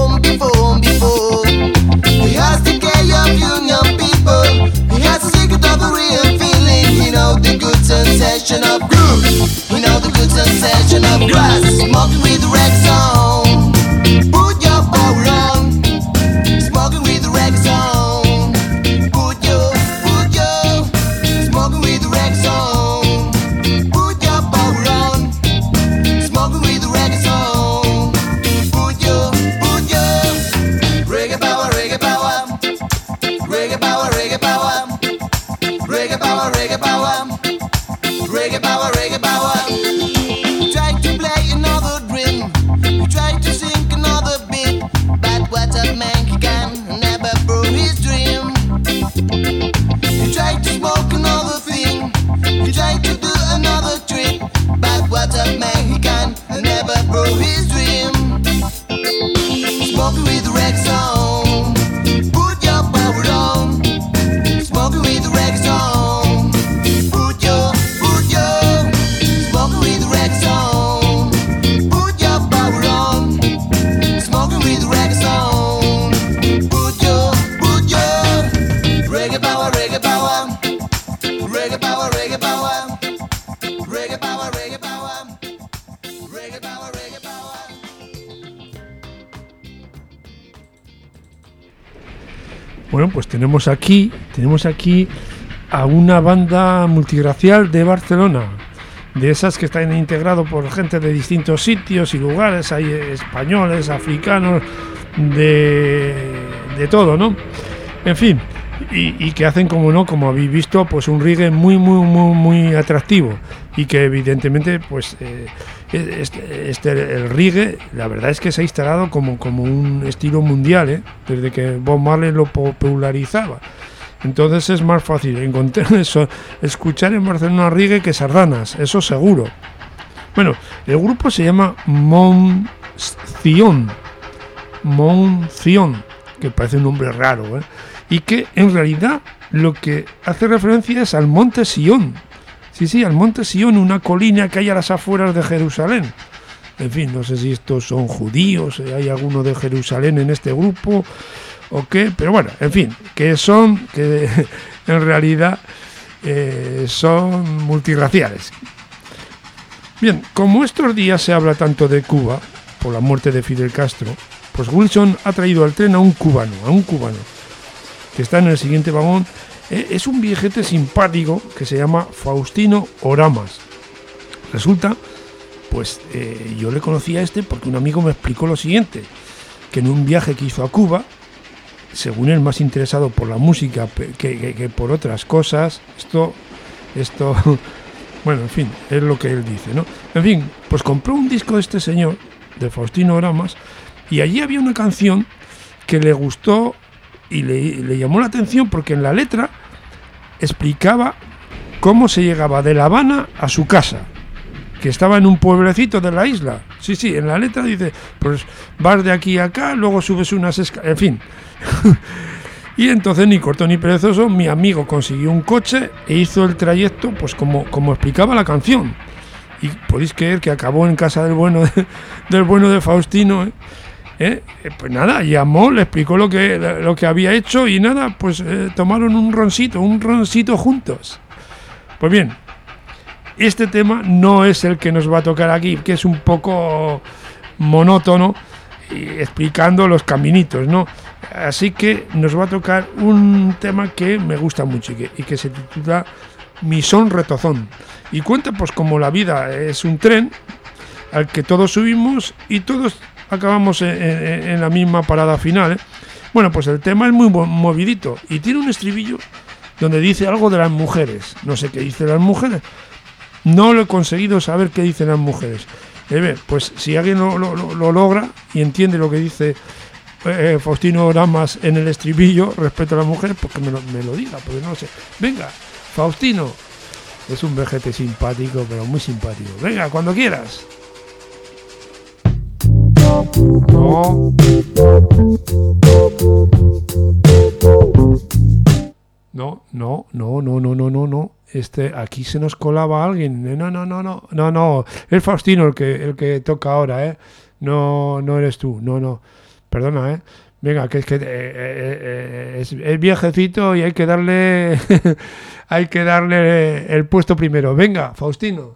He has the care of young people. He has the secret of a real feeling. He knows the good sensation of groove. He knows the good sensation of grass. Smoking with the reggae song. Put your power on. Smoking with the reggae song. Put your. Smoking with the reggae song. Put your power on. Smoking with the reggae song. Put your. Reggae power, reggae power. Reggae power, reggae power. Reggae power, reggae power. Reggae power, reggae power. You try to play another dream. You try to sing another beat. But what's up, man? He can never prove his dream. You try to smoke another thing. You try to do another trick. But what's up, man? He can never prove his dream. Smoking with the reggae song. Put your power on. Smoking with the reggae song. Put your. Smoking with the reggae song. Put your power on. Smoking with the reggae song. Put your. Reggae power, reggae power. Reggae power, reggae power. Reggae power, reggae power. Reggae power, reggae power.
Bueno, pues tenemos aquí a una banda multirracial de Barcelona, de esas que están integrados por gente de distintos sitios y lugares, hay españoles, africanos, de todo, ¿no? En fin, y que hacen, como habéis visto, pues un reggae muy atractivo, y que evidentemente pues el reggae, la verdad es que se ha instalado como un estilo mundial, desde que Bob Marley lo popularizaba. Entonces es más fácil encontrar eso, escuchar en Barcelona reggae que sardanas, eso seguro. Bueno, el grupo se llama Montsion, que parece un nombre raro, y que en realidad lo que hace referencia es al Monte Sion. Sí, al Monte Sion, una colina que hay a las afueras de Jerusalén. En fin, no sé si estos son judíos, hay alguno de Jerusalén en este grupo o qué, pero bueno, en fin, que en realidad son multirraciales. Bien, como estos días se habla tanto de Cuba, por la muerte de Fidel Castro, pues Wilson ha traído al tren a un cubano, que está en el siguiente vagón. Es un viejete simpático que se llama Faustino Oramas. Resulta, pues yo le conocí a porque un amigo me explicó lo siguiente, que en un viaje que hizo a Cuba, según él más interesado por la música que por otras cosas, esto bueno, en fin, es lo que él dice, ¿no? En fin, pues compró un disco de este señor, de Faustino Oramas, y allí había una canción que le gustó y le llamó la atención, porque en la letra explicaba cómo se llegaba de La Habana a su casa, que estaba en un pueblecito de la isla. Sí, en la letra dice, pues vas de aquí a acá, luego subes unas escaleras, en fin. Y entonces, ni corto ni perezoso, mi amigo consiguió un coche e hizo el trayecto pues como explicaba la canción. Y podéis creer que acabó en casa del bueno de Faustino, pues nada, llamó, le explicó lo que había hecho, y nada, pues tomaron un roncito juntos. Pues bien, este tema no es el que nos va a tocar aquí, que es un poco monótono, explicando los caminitos, ¿no? Así que nos va a tocar un tema que me gusta mucho y que se titula Mi Son Retozón, y cuenta pues como la vida es un tren al que todos subimos y todos acabamos en la misma parada final, Bueno, pues el tema es muy movidito y tiene un estribillo donde dice algo de las mujeres. No sé qué dice las mujeres, No lo he conseguido saber qué dicen las mujeres. Pues si alguien lo logra y entiende lo que dice Faustino Lamas en el estribillo respecto a las mujeres, pues que me lo diga, porque no lo sé. Venga, Faustino. Es un vejete simpático, pero muy simpático. Venga, cuando quieras. No. Aquí se nos colaba alguien. No. Es Faustino el que toca ahora, No eres tú. No. Perdona, Venga, que es viejecito y hay que darle el puesto primero. Venga, Faustino.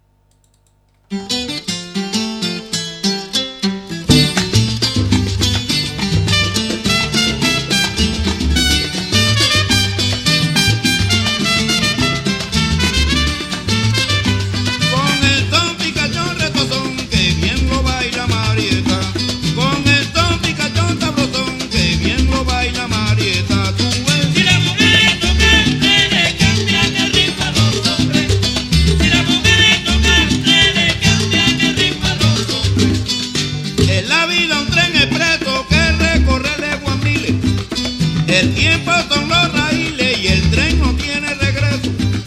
El tiempo son los raíles y el tren no tiene regreso.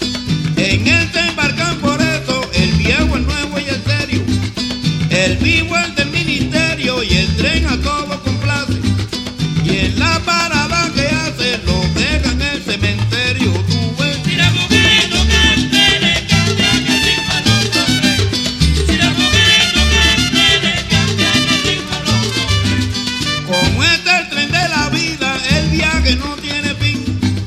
En él se embarcan por eso el viejo, el nuevo y el serio, el vivo, el del ministerio, y el tren a todo complace. Y en la parada que hace lo dejan en el cementerio. Tú ves, si la mujer toca, le cambian el ritmo a los hombres. Si la mujer toca, le cambian el ritmo a los hombres. Como este es el tren de la vida, el viaje no tiene fin,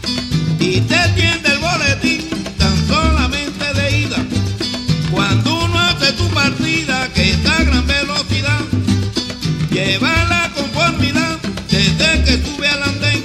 y te tiende el boletín tan solamente de ida. Cuando uno hace tu partida, que está a gran velocidad, lleva la conformidad desde que sube al andén,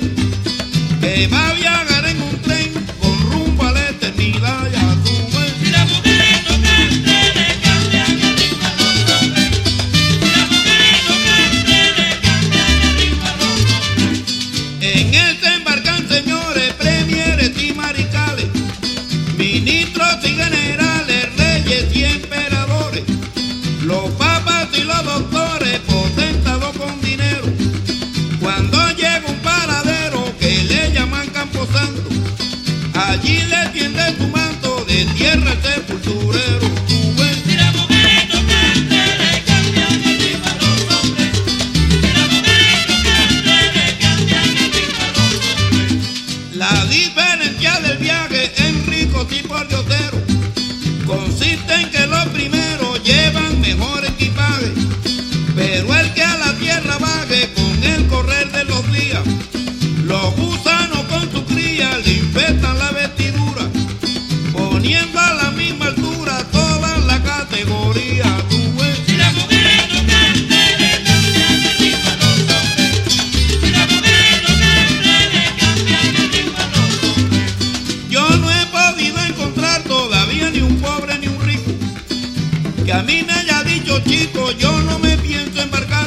que va a viajar en un tren con rumbo a la eternidad. Ya tú ves, si la mujer toca, le cambian el ritmo a los hombres. Si la mujer toca, le cambian el ritmo a los hombres. En él se embarcan, señores, premieres y mariscales, ministros y generales, reyes y emperadores, los papas y los doctores, potentados con dinero. Cuando llega un paradero que le llaman Camposanto, allí le tiende su manto de tierra el sepulturero. Tú ves, si la mujer toca, le cambian el ritmo a los hombres. Si la mujer toca, le cambian el ritmo a los hombres. La diferencia del viaje en ricos y pordioteros consiste en que los primeros llevan mejor equipaje, pero el que a la tierra baje con el correr de los días, los gusanos con su cría le infestan la vestidura, poniendo a la misma altura toda la categoría. Tú ves, si la mujer toca, le cambian el ritmo a los hombres. Si la mujer toca, le cambian el ritmo a los hombres. Yo no he podido encontrar todavía ni un pobre ni un rico que a mí me haya dicho: chico, yo no me pienso embarcar.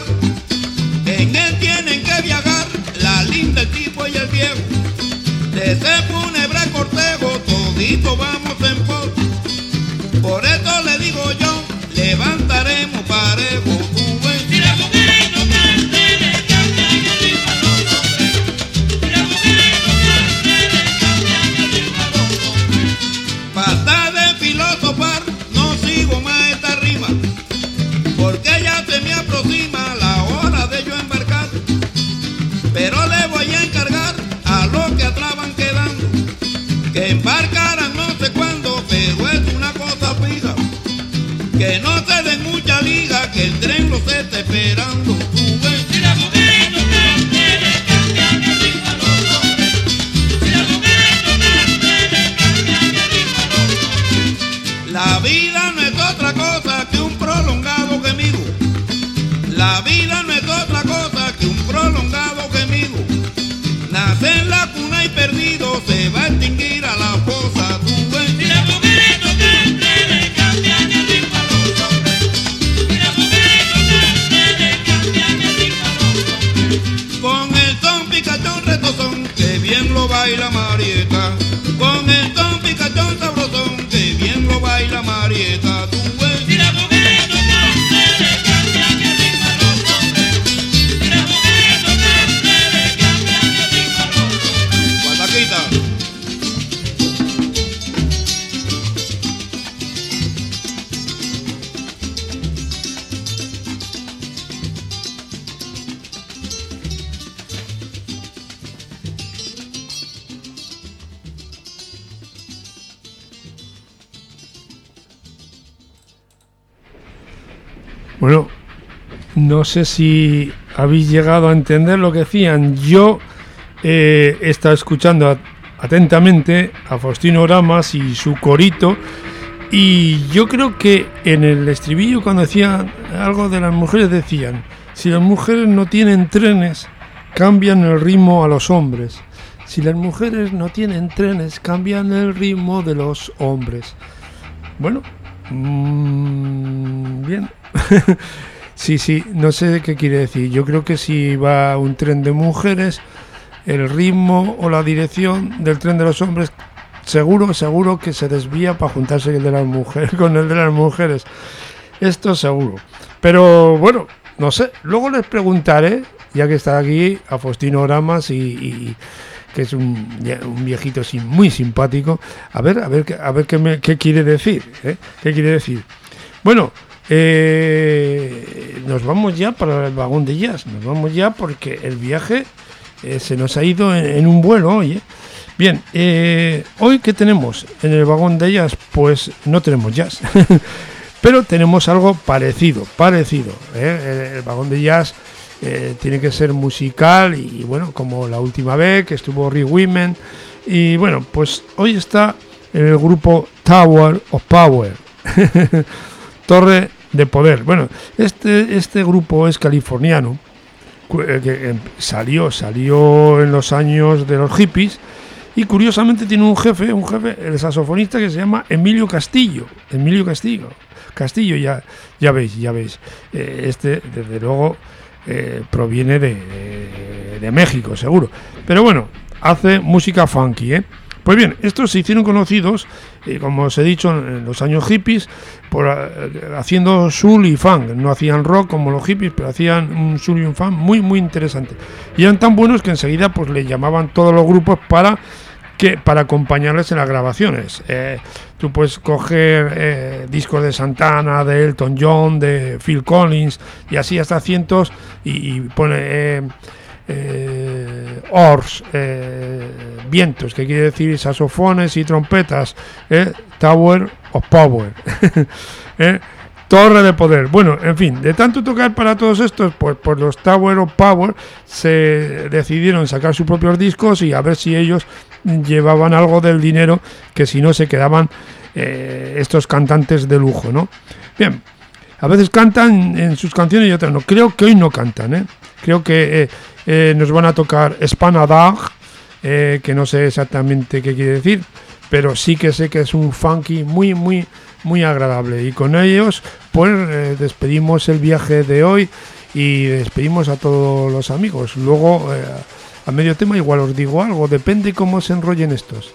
En él tienen que viajar la linda, el tipo y el viejo. De ese fúnebre cortejo todito vamos en pos. Por eso le digo yo, levantaremos parejo. Tú ves, si la mujer toca, le cambian el ritmo a los hombres. Si la mujer toca, le cambian el ritmo a los hombres. Basta de filosofar, no sigo más esta rima, porque ya se me aproxima la hora de yo embarcar. Pero le voy a encargar a los que atrás van quedando, que embarcarán no sé cuándo, pero es una cosa fija, que no se den mucha liga, que el tren los está esperando. Tú ves, si la mujer toca, le cambian el ritmo a los hombres. Si la mujer toca, le cambian el ritmo a los hombres. La vida no es otra cosa que un prolongado gemido. La vida no es otra cosa que un prolongado gemido. Nace en la cuna y perdido se va a extinguir a la fosa. Tú ves, si la mujer toca, le cambian el ritmo a los hombres. Si la mujer toca, le cambian el ritmo a los hombres. Con el son picachón retozón, que bien lo baila Marieta. Con el son picachón sabrosón, que bien lo baila Marieta.
Bueno, no sé si habéis llegado a entender lo que decían. Yo he estado escuchando atentamente a Faustino Ramas y su corito, y yo creo que en el estribillo, cuando decían algo de las mujeres, decían: si las mujeres no tienen trenes, cambian el ritmo a los hombres. Si las mujeres no tienen trenes, cambian el ritmo de los hombres. Bueno, bien. Sí, no sé qué quiere decir. Yo creo que si va un tren de mujeres, el ritmo o la dirección del tren de los hombres seguro que se desvía para juntarse el de las mujeres con el de las mujeres. Esto seguro. Pero bueno, no sé. Luego les preguntaré, ya que está aquí, a Faustino Ramas, y que es un viejito muy simpático, a ver qué quiere decir, ¿eh? ¿Qué quiere decir? Bueno, nos vamos ya para el vagón de jazz. Nos vamos ya porque el viaje se nos ha ido en un vuelo hoy, ¿eh? Bien, hoy ¿qué tenemos en el vagón de jazz? Pues no tenemos jazz, pero tenemos algo parecido, ¿eh? El vagón de jazz tiene que ser musical y bueno, como la última vez que estuvo Rick Women, y bueno, pues hoy está el grupo Tower of Power, Torre de Poder. Bueno, este grupo es californiano, que salió en los años de los hippies, y curiosamente tiene un jefe, el saxofonista, que se llama Emilio Castillo, ya veis. Desde luego proviene de México, seguro, pero bueno, hace música funky, ¿eh? Pues bien, estos se hicieron conocidos, como os he dicho, en los años hippies, haciendo soul y funk. No hacían rock como los hippies, pero hacían un soul y un funk muy interesante. Y eran tan buenos que enseguida pues le llamaban todos los grupos para acompañarles en las grabaciones. Tú puedes coger discos de Santana, de Elton John, de Phil Collins, y así hasta cientos, y pone oars, vientos, que quiere decir saxofones y trompetas, Tower of Power, Torre de Poder. Bueno, en fin, de tanto tocar para todos estos, pues los Tower of Power se decidieron sacar sus propios discos y a ver si ellos llevaban algo del dinero, que si no se quedaban estos cantantes de lujo, ¿no? Bien, a veces cantan en sus canciones y otras no. Creo que hoy no cantan, ¿eh? Creo que nos van a tocar Spanadag, que no sé exactamente qué quiere decir, pero sí que sé que es un funky muy agradable. Y con ellos pues despedimos el viaje de hoy y despedimos a todos los amigos. Luego a medio tema igual os digo algo, depende cómo se enrollen estos.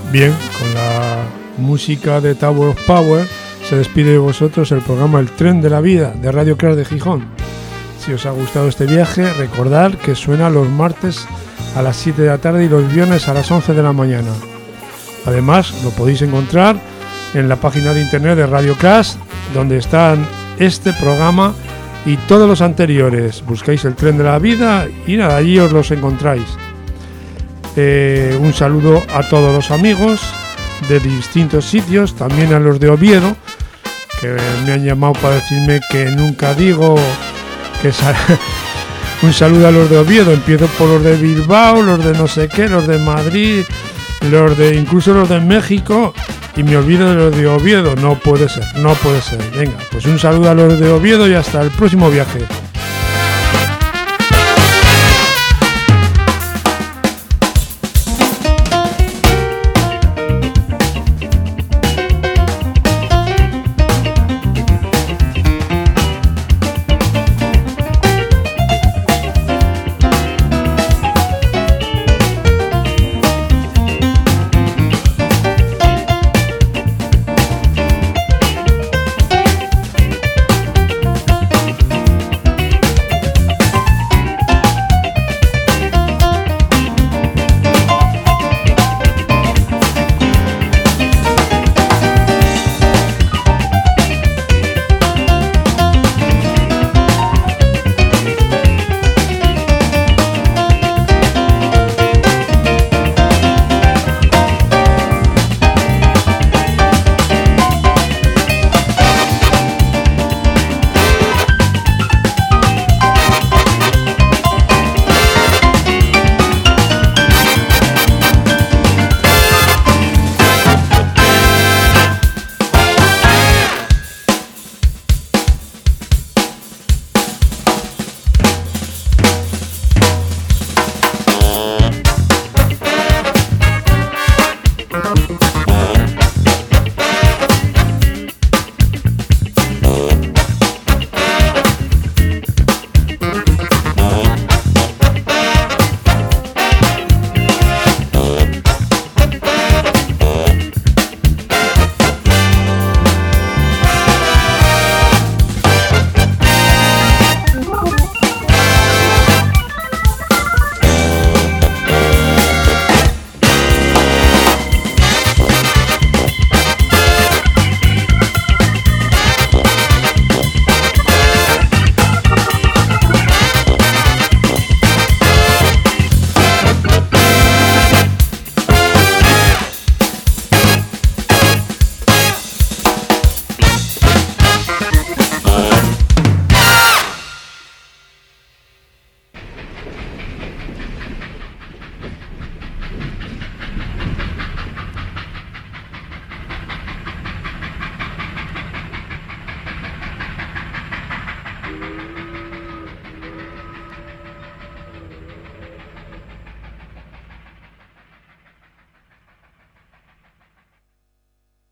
Bien, con la música de Tower of Power se despide de vosotros el programa El Tren de la Vida de Radio Crash de Gijón. Si os ha gustado este viaje, recordad que suena los martes a las 7 de la tarde y los viernes a las 11 de la mañana. Además, lo podéis encontrar en la página de internet de Radio Crash, donde están este programa y todos los anteriores. Buscáis El Tren de la Vida y nada, allí os los encontráis. Un saludo a todos los amigos de distintos sitios, también a los de Oviedo, que me han llamado para decirme que nunca digo que un saludo a los de Oviedo. Empiezo por los de Bilbao, los de no sé qué, los de Madrid, incluso los de México, y me olvido de los de Oviedo. No puede ser. Venga, pues un saludo a los de Oviedo y hasta el próximo viaje.